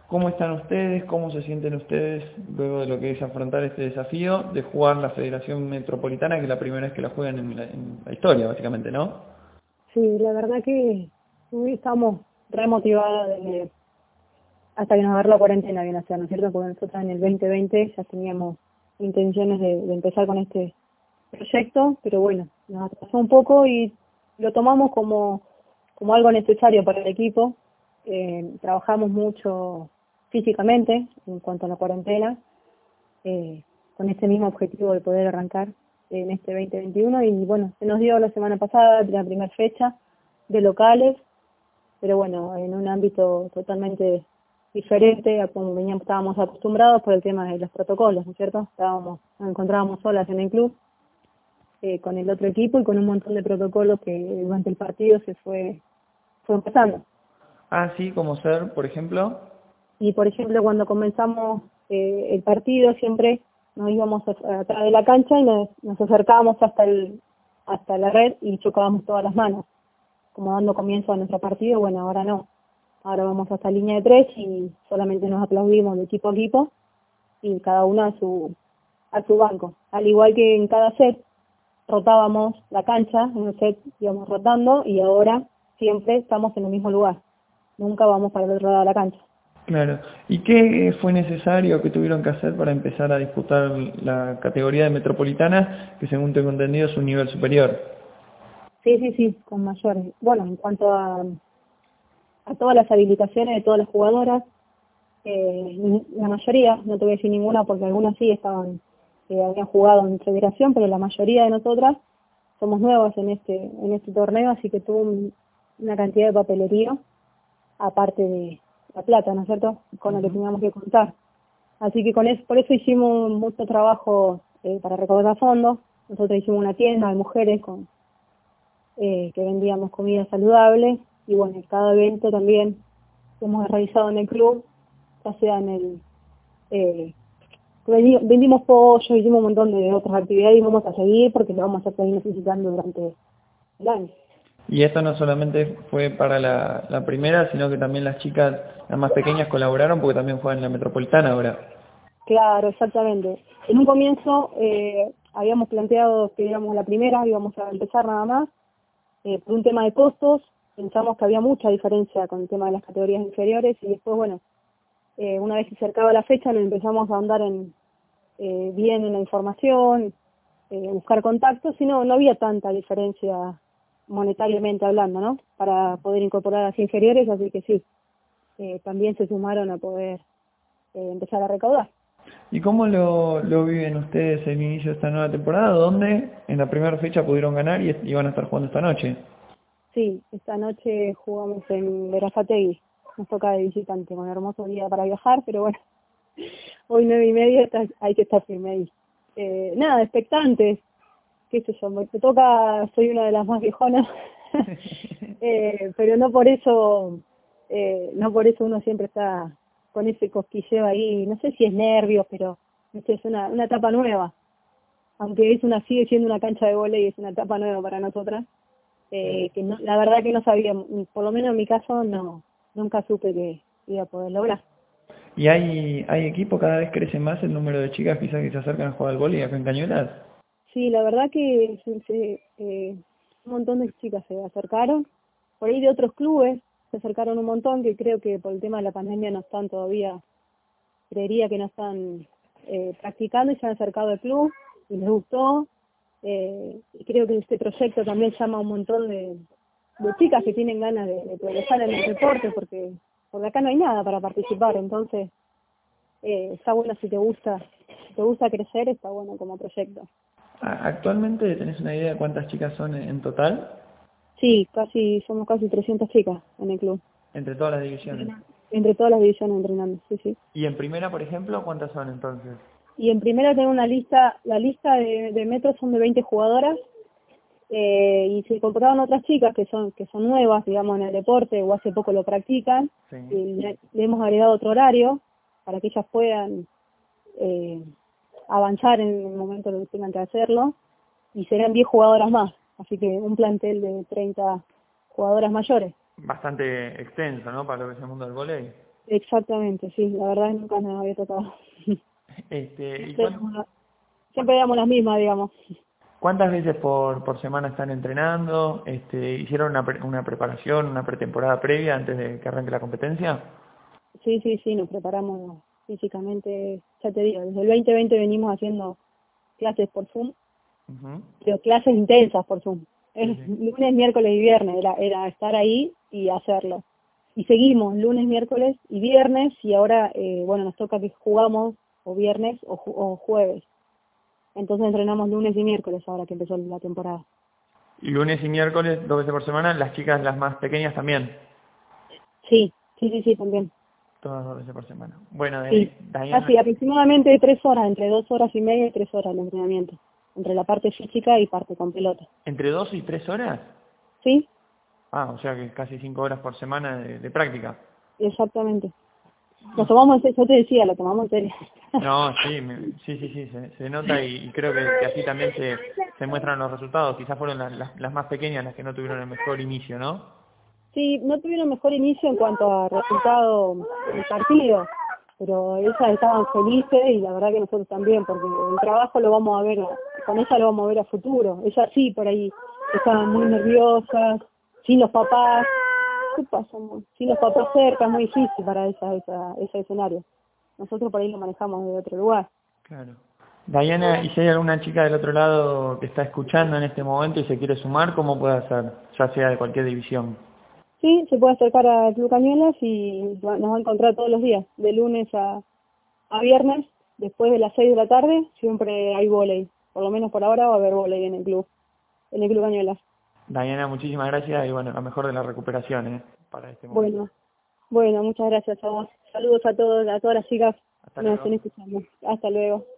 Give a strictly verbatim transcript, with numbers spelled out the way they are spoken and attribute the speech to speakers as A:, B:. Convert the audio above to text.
A: ¿Cómo están ustedes? ¿Cómo se sienten ustedes luego de lo que es afrontar este desafío de jugar la Federación Metropolitana, que es la primera vez que la juegan en la, en la historia, básicamente, ¿no?
B: Sí, la verdad que hoy estamos re motivadas desde hasta que nos agarró la cuarentena, bien hacer, ¿no es cierto? Porque nosotros en el veinte veinte ya teníamos intenciones de, de empezar con este proyecto, pero bueno, nos atrasó un poco y lo tomamos como, como algo necesario para el equipo. Eh, trabajamos mucho físicamente en cuanto a la cuarentena, eh, con este mismo objetivo de poder arrancar en este veinte veintiuno y bueno, se nos dio la semana pasada la primera fecha de locales, pero bueno, en un ámbito totalmente diferente a como veníamos, estábamos acostumbrados por el tema de los protocolos, ¿no es cierto? Estábamos, nos encontrábamos solas en el club, eh, con el otro equipo y con un montón de protocolos que durante el partido se fue, fue empezando.
A: Ah, sí, como ser, por ejemplo.
B: Y por ejemplo, cuando comenzamos eh, el partido siempre nos íbamos a- atrás de la cancha y nos, nos acercábamos hasta el hasta la red y chocábamos todas las manos, como dando comienzo a nuestro partido. Bueno, ahora no. Ahora vamos hasta línea de tres y solamente nos aplaudimos de equipo a equipo y cada uno a su a su banco. Al igual que en cada set rotábamos la cancha, en un set íbamos rotando y ahora siempre estamos en el mismo lugar. Nunca vamos para el otro lado de la cancha.
A: Claro. ¿Y qué fue necesario que tuvieron que hacer para empezar a disputar la categoría de Metropolitana, que según tengo entendido es un nivel superior?
B: Sí, sí, sí, con mayores. Bueno, en cuanto a, a todas las habilitaciones de todas las jugadoras, eh, la mayoría, no te voy a decir ninguna porque algunas sí estaban, eh, habían jugado en federación, pero la mayoría de nosotras somos nuevas en este en este torneo, así que tuvo un- una cantidad de papelería, aparte de la plata, ¿no es cierto?, con la que
A: Ujú.
B: teníamos que contar. Así que con eso, por eso hicimos mucho trabajo eh, para recaudar fondos. Nosotros hicimos una tienda de mujeres con eh, que vendíamos comida saludable y bueno, en cada evento también que hemos realizado en el club, ya sea en el eh, vendi- vendimos pollo, hicimos un montón de otras actividades y vamos a seguir porque lo vamos a seguir necesitando durante el año.
A: Y esto no solamente fue para la, la primera, sino que también las chicas, las más pequeñas, colaboraron porque también juegan en la Metropolitana ahora.
B: Claro, exactamente. En un comienzo eh, habíamos planteado que íbamos la primera, íbamos a empezar nada más, eh, por un tema de costos, pensamos que había mucha diferencia con el tema de las categorías inferiores y después, bueno, eh, una vez que se acercaba la fecha nos empezamos a ahondar en, eh, bien en la información, eh, buscar contactos, y no, no había tanta diferencia monetariamente hablando, ¿no? Para poder incorporar a las inferiores, así que sí, eh, también se sumaron a poder eh, empezar a recaudar.
A: ¿Y cómo lo, lo viven ustedes el inicio de esta nueva temporada? ¿Dónde en la primera fecha pudieron ganar y, y van a estar jugando esta noche?
B: Sí, esta noche jugamos en Verazategui, nos toca de visitante, con hermoso día para viajar, pero bueno, hoy nueve y media está- hay que estar firme ahí. Eh, nada, expectantes, qué sé yo, me te toca, soy una de las más viejonas, eh, pero no por eso, eh, no por eso uno siempre está con ese cosquilleo ahí, no sé si es nervios, pero viste, es una, una etapa nueva, aunque es una, sigue siendo una cancha de vóley, es una etapa nueva para nosotras, eh, que no, la verdad que no sabía, por lo menos en mi caso no, nunca supe que iba a poder lograr.
A: ¿Y hay, hay equipo, cada vez crece más el número de chicas quizás que se acercan a jugar al vóley acá en Cañuelas?
B: Sí, la verdad que se, se, eh, un montón de chicas se acercaron, por ahí de otros clubes se acercaron un montón, que creo que por el tema de la pandemia no están todavía, creería que no están eh, practicando y se han acercado al club y les gustó. Eh, y creo que este proyecto también llama a un montón de, de chicas que tienen ganas de, de progresar en el deporte, porque porque acá no hay nada para participar, entonces eh, está bueno si te gusta, si te gusta crecer, está bueno como proyecto.
A: A- ¿Actualmente tenés una idea de cuántas chicas son en en total
B: Sí, casi, somos casi trescientas chicas en el club,
A: entre todas las divisiones?
B: entre todas las divisiones entrenando, sí, sí.
A: Y en primera, por ejemplo, ¿cuántas son entonces?
B: Y en primera tengo una lista, la lista de, de metros son de veinte jugadoras, eh, y se incorporaron otras chicas que son que son nuevas, digamos, en el deporte o hace poco lo practican,
A: Sí.
B: y le, le hemos agregado otro horario para que ellas puedan eh, avanzar en el momento en que tengan que hacerlo, y serán diez jugadoras más, así que un plantel de treinta jugadoras mayores.
A: Bastante extenso, ¿no? Para lo que es el mundo del vóley.
B: Exactamente, sí, la verdad es que nunca nos había tocado.
A: Este, ¿y
B: Siempre
A: cuán-
B: éramos la- siempre éramos las mismas, digamos.
A: ¿Cuántas veces por, por semana están entrenando? Este, ¿Hicieron una, pre- una preparación, una pretemporada previa antes de que arranque la competencia?
B: Sí, sí, sí, nos preparamos físicamente, ya te digo, desde el veinte veinte venimos haciendo clases por Zoom,
A: Ujú.
B: pero clases intensas por Zoom.
A: Sí,
B: Es
A: sí.
B: lunes, miércoles y viernes, era, era estar ahí y hacerlo. Y seguimos lunes, miércoles y viernes, y ahora, eh, bueno, nos toca que jugamos o viernes o, ju- o jueves. Entonces entrenamos lunes y miércoles ahora que empezó la temporada.
A: Lunes y miércoles, dos veces por semana, las chicas, las más pequeñas también,
B: Sí, sí, sí, sí, también.
A: todas dos veces por semana. Bueno,
B: Sí,
A: eh, Diana,
B: casi aproximadamente tres horas, entre dos horas y media y tres horas de entrenamiento, entre la parte física y parte con pelota.
A: ¿entre dos y tres horas?
B: ¿Sí?
A: Ah, o sea que casi cinco horas por semana de, de práctica.
B: Exactamente. Nos tomamos en serio, yo te decía, lo tomamos en serio.
A: No, sí, me- sí, sí, sí, se, se nota y, y creo que, que así también se, se muestran los resultados. Quizás fueron las, las, las más pequeñas las que no tuvieron el mejor inicio, ¿no?
B: Sí, no tuvieron mejor inicio en cuanto a resultado del partido, pero ellas estaban felices y la verdad que nosotros también, porque el trabajo lo vamos a ver, con ella lo vamos a ver a futuro. Ellas sí, por ahí estaban muy nerviosas, sin los papás. ¿Qué pasa, amor? Sin los papás cerca es muy difícil para esa, esa, ese escenario. Nosotros por ahí lo manejamos de otro lugar.
A: Claro. Diana, ¿y si hay alguna chica del otro lado que está escuchando en este momento y se quiere sumar, cómo puede hacer? Ya sea de cualquier división.
B: Sí, se puede acercar a Club Cañuelas y va- nos va a encontrar todos los días, de lunes a, a viernes, después de las seis de la tarde, siempre hay vóley. Por lo menos por ahora va a haber vóley en el club, en el Club Cañuelas.
A: Diana, muchísimas gracias y bueno, lo mejor de la recuperación, ¿eh? Para este momento.
B: Bueno, bueno, muchas gracias a vos. Saludos a todos, a todas las chicas
A: Hasta
B: que nos
A: luego.
B: estén escuchando. Hasta luego.